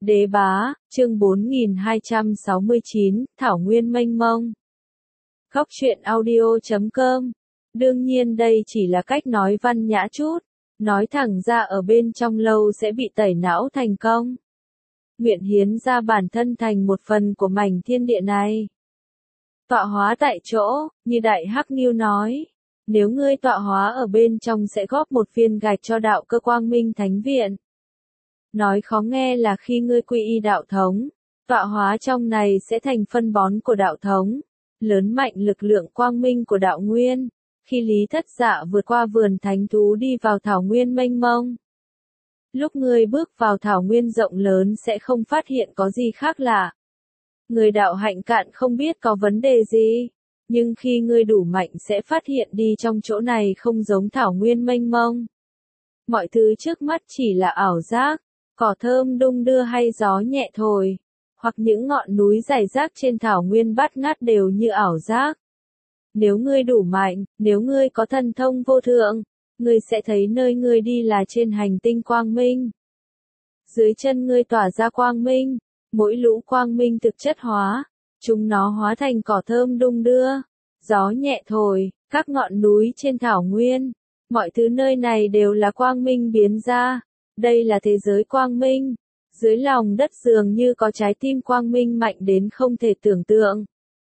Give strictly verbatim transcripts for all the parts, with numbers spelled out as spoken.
Đế bá, chương bốn nghìn hai trăm sáu mươi chín, Thảo Nguyên mênh mông. Góc truyện audio chấm com. Đương nhiên đây chỉ là cách nói văn nhã chút, nói thẳng ra ở bên trong lâu sẽ bị tẩy não thành công. Nguyện hiến ra bản thân thành một phần của mảnh thiên địa này. Tọa hóa tại chỗ, như Đại Hắc Ngưu nói, nếu ngươi tọa hóa ở bên trong sẽ góp một viên gạch cho đạo cơ Quang Minh Thánh Viện. Nói khó nghe là khi ngươi quy y đạo thống, tọa hóa trong này sẽ thành phân bón của đạo thống, lớn mạnh lực lượng quang minh của đạo nguyên. Khi Lý Thất Dạ vượt qua vườn thánh thú đi vào thảo nguyên mênh mông. Lúc ngươi bước vào thảo nguyên rộng lớn sẽ không phát hiện có gì khác lạ. Người đạo hạnh cạn không biết có vấn đề gì, nhưng khi ngươi đủ mạnh sẽ phát hiện đi trong chỗ này không giống thảo nguyên mênh mông. Mọi thứ trước mắt chỉ là ảo giác, cỏ thơm đung đưa hay gió nhẹ thổi, hoặc những ngọn núi rải rác trên thảo nguyên bát ngát đều như ảo giác. Nếu ngươi đủ mạnh, nếu ngươi có thần thông vô thượng, ngươi sẽ thấy nơi ngươi đi là trên hành tinh quang minh. Dưới chân ngươi tỏa ra quang minh, mỗi lũ quang minh thực chất hóa, chúng nó hóa thành cỏ thơm đung đưa, gió nhẹ thổi, các ngọn núi trên thảo nguyên, mọi thứ nơi này đều là quang minh biến ra. Đây là thế giới quang minh, dưới lòng đất dường như có trái tim quang minh mạnh đến không thể tưởng tượng.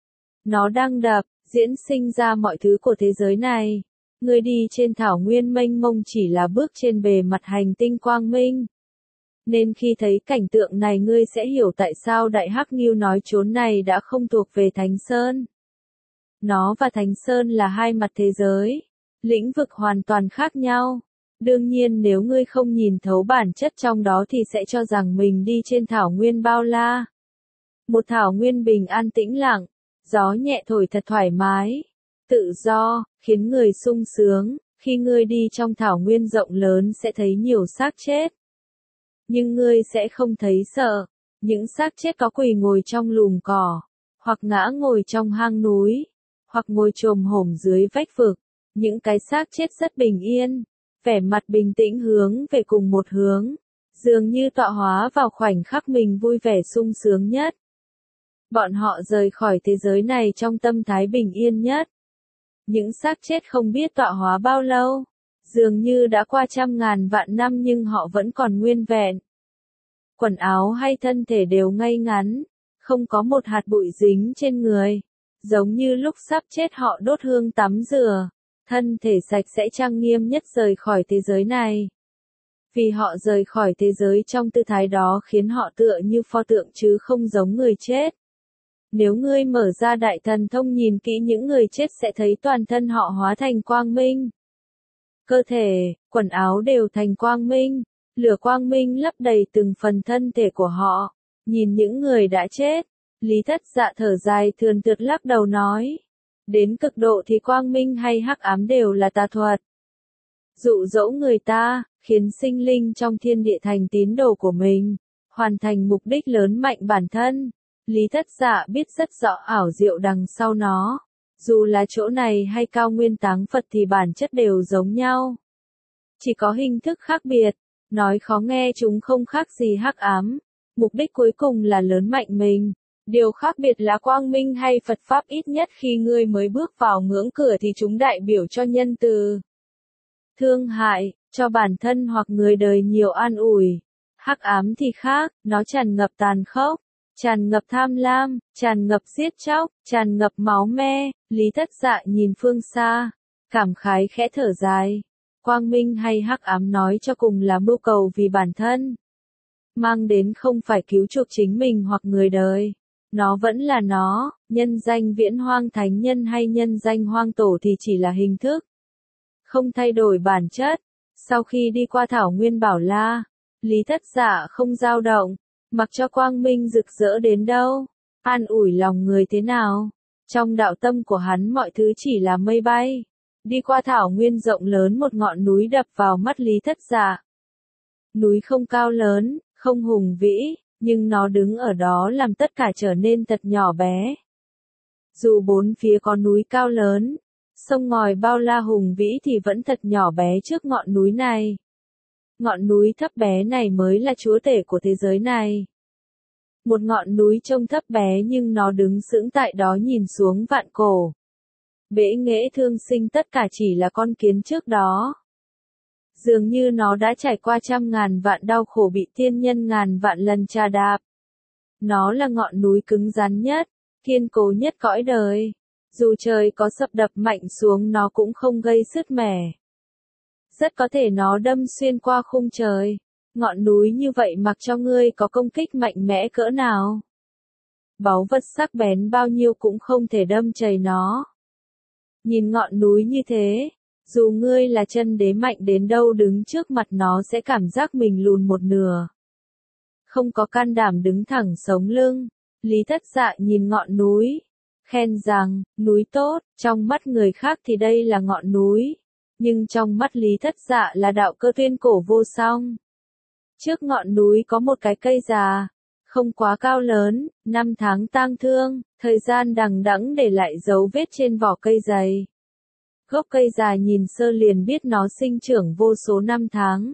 Nó đang đập, diễn sinh ra mọi thứ của thế giới này. Ngươi đi trên thảo nguyên mênh mông chỉ là bước trên bề mặt hành tinh quang minh. Nên khi thấy cảnh tượng này ngươi sẽ hiểu tại sao Đại Hắc Ngưu nói chốn này đã không thuộc về Thánh Sơn. Nó và Thánh Sơn là hai mặt thế giới, lĩnh vực hoàn toàn khác nhau. Đương nhiên nếu ngươi không nhìn thấu bản chất trong đó thì sẽ cho rằng mình đi trên thảo nguyên bao la. Một thảo nguyên bình an tĩnh lặng, gió nhẹ thổi thật thoải mái, tự do, khiến người sung sướng. Khi ngươi đi trong thảo nguyên rộng lớn sẽ thấy nhiều xác chết. Nhưng ngươi sẽ không thấy sợ, những xác chết có quỳ ngồi trong lùm cỏ, hoặc ngã ngồi trong hang núi, hoặc ngồi chồm hổm dưới vách vực. Những cái xác chết rất bình yên, vẻ mặt bình tĩnh hướng về cùng một hướng, dường như tọa hóa vào khoảnh khắc mình vui vẻ sung sướng nhất. Bọn họ rời khỏi thế giới này trong tâm thái bình yên nhất. Những xác chết không biết tọa hóa bao lâu, dường như đã qua trăm ngàn vạn năm nhưng họ vẫn còn nguyên vẹn. Quần áo hay thân thể đều ngay ngắn, không có một hạt bụi dính trên người, giống như lúc sắp chết họ đốt hương tắm rửa. Thân thể sạch sẽ trang nghiêm nhất rời khỏi thế giới này. Vì họ rời khỏi thế giới trong tư thái đó khiến họ tựa như pho tượng chứ không giống người chết. Nếu ngươi mở ra đại thần thông nhìn kỹ những người chết sẽ thấy toàn thân họ hóa thành quang minh. Cơ thể, quần áo đều thành quang minh, lửa quang minh lấp đầy từng phần thân thể của họ. Nhìn những người đã chết, Lý Thất Dạ thở dài thườn thượt lắc đầu nói. Đến cực độ thì quang minh hay hắc ám đều là tà thuật. Dụ dỗ người ta, khiến sinh linh trong thiên địa thành tín đồ của mình, hoàn thành mục đích lớn mạnh bản thân. Lý Thất Dạ biết rất rõ ảo diệu đằng sau nó. Dù là chỗ này hay cao nguyên táng Phật thì bản chất đều giống nhau. Chỉ có hình thức khác biệt, nói khó nghe chúng không khác gì hắc ám. Mục đích cuối cùng là lớn mạnh mình. Điều khác biệt là quang minh hay Phật Pháp ít nhất khi ngươi mới bước vào ngưỡng cửa thì chúng đại biểu cho nhân từ, thương hại, cho bản thân hoặc người đời nhiều an ủi. Hắc ám thì khác, nó tràn ngập tàn khốc, tràn ngập tham lam, tràn ngập giết chóc, tràn ngập máu me. Lý Thất Dạ nhìn phương xa, cảm khái khẽ thở dài. Quang minh hay hắc ám nói cho cùng là mưu cầu vì bản thân. Mang đến không phải cứu chuộc chính mình hoặc người đời. Nó vẫn là nó, nhân danh Viễn Hoang Thánh Nhân hay nhân danh Hoang Tổ thì chỉ là hình thức. Không thay đổi bản chất. Sau khi đi qua thảo nguyên Bảo La, Lý Thất Dạ không dao động, mặc cho quang minh rực rỡ đến đâu, an ủi lòng người thế nào. Trong đạo tâm của hắn mọi thứ chỉ là mây bay. Đi qua thảo nguyên rộng lớn một ngọn núi đập vào mắt Lý Thất Dạ. Núi không cao lớn, không hùng vĩ. Nhưng nó đứng ở đó làm tất cả trở nên thật nhỏ bé. Dù bốn phía có núi cao lớn, sông ngòi bao la hùng vĩ thì vẫn thật nhỏ bé trước ngọn núi này. Ngọn núi thấp bé này mới là chúa tể của thế giới này. Một ngọn núi trông thấp bé nhưng nó đứng sững tại đó nhìn xuống vạn cổ. Bể nghệ thương sinh tất cả chỉ là con kiến trước đó. Dường như nó đã trải qua trăm ngàn vạn đau khổ bị tiên nhân ngàn vạn lần trà đạp. Nó là ngọn núi cứng rắn nhất, kiên cố nhất cõi đời. Dù trời có sập đập mạnh xuống nó cũng không gây sứt mẻ. Rất có thể nó đâm xuyên qua khung trời. Ngọn núi như vậy mặc cho ngươi có công kích mạnh mẽ cỡ nào. Báu vật sắc bén bao nhiêu cũng không thể đâm chảy nó. Nhìn ngọn núi như thế, dù ngươi là chân đế mạnh đến đâu đứng trước mặt nó sẽ cảm giác mình lùn một nửa. Không có can đảm đứng thẳng sống lưng, Lý Thất Dạ nhìn ngọn núi, khen rằng, núi tốt, trong mắt người khác thì đây là ngọn núi, nhưng trong mắt Lý Thất Dạ là đạo cơ tuyên cổ vô song. Trước ngọn núi có một cái cây già, không quá cao lớn, năm tháng tang thương, thời gian đằng đẵng để lại dấu vết trên vỏ cây dày. Gốc cây già nhìn sơ liền biết nó sinh trưởng vô số năm tháng.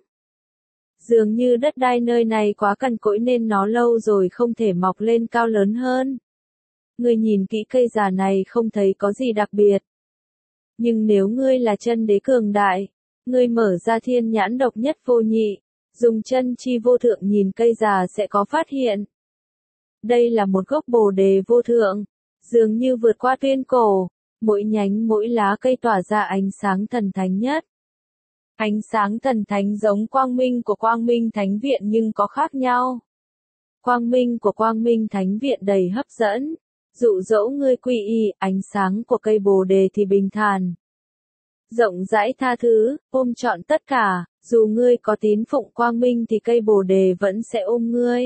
Dường như đất đai nơi này quá cằn cỗi nên nó lâu rồi không thể mọc lên cao lớn hơn. Ngươi nhìn kỹ cây già này không thấy có gì đặc biệt. Nhưng nếu ngươi là chân đế cường đại, ngươi mở ra thiên nhãn độc nhất vô nhị, dùng chân chi vô thượng nhìn cây già sẽ có phát hiện. Đây là một gốc bồ đề vô thượng, dường như vượt qua tuyên cổ, mỗi nhánh mỗi lá cây tỏa ra ánh sáng thần thánh nhất. Ánh sáng thần thánh giống quang minh của Quang Minh Thánh Viện nhưng có khác nhau. Quang minh của Quang Minh Thánh Viện đầy hấp dẫn, dụ dỗ ngươi quy y, ánh sáng của cây bồ đề thì bình thản. Rộng rãi tha thứ, ôm trọn tất cả, dù ngươi có tín phụng quang minh thì cây bồ đề vẫn sẽ ôm ngươi.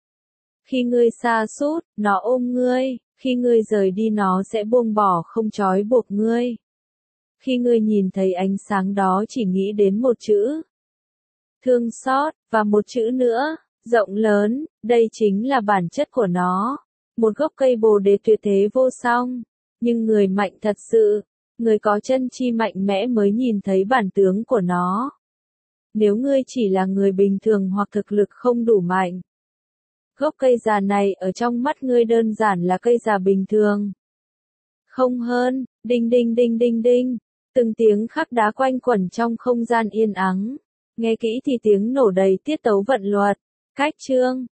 Khi ngươi sa sút, nó ôm ngươi, khi ngươi rời đi nó sẽ buông bỏ không trói buộc ngươi. Khi ngươi nhìn thấy ánh sáng đó chỉ nghĩ đến một chữ. Thương xót, và một chữ nữa, rộng lớn, đây chính là bản chất của nó. Một gốc cây bồ đề tuyệt thế vô song, nhưng người mạnh thật sự, người có chân chi mạnh mẽ mới nhìn thấy bản tướng của nó. Nếu ngươi chỉ là người bình thường hoặc thực lực không đủ mạnh, gốc cây già này ở trong mắt ngươi đơn giản là cây già bình thường. Không hơn, đinh đinh đinh đinh đinh, từng tiếng khắc đá quanh quẩn trong không gian yên ắng. Nghe kỹ thì tiếng nổ đầy tiết tấu vận luật. Cách chương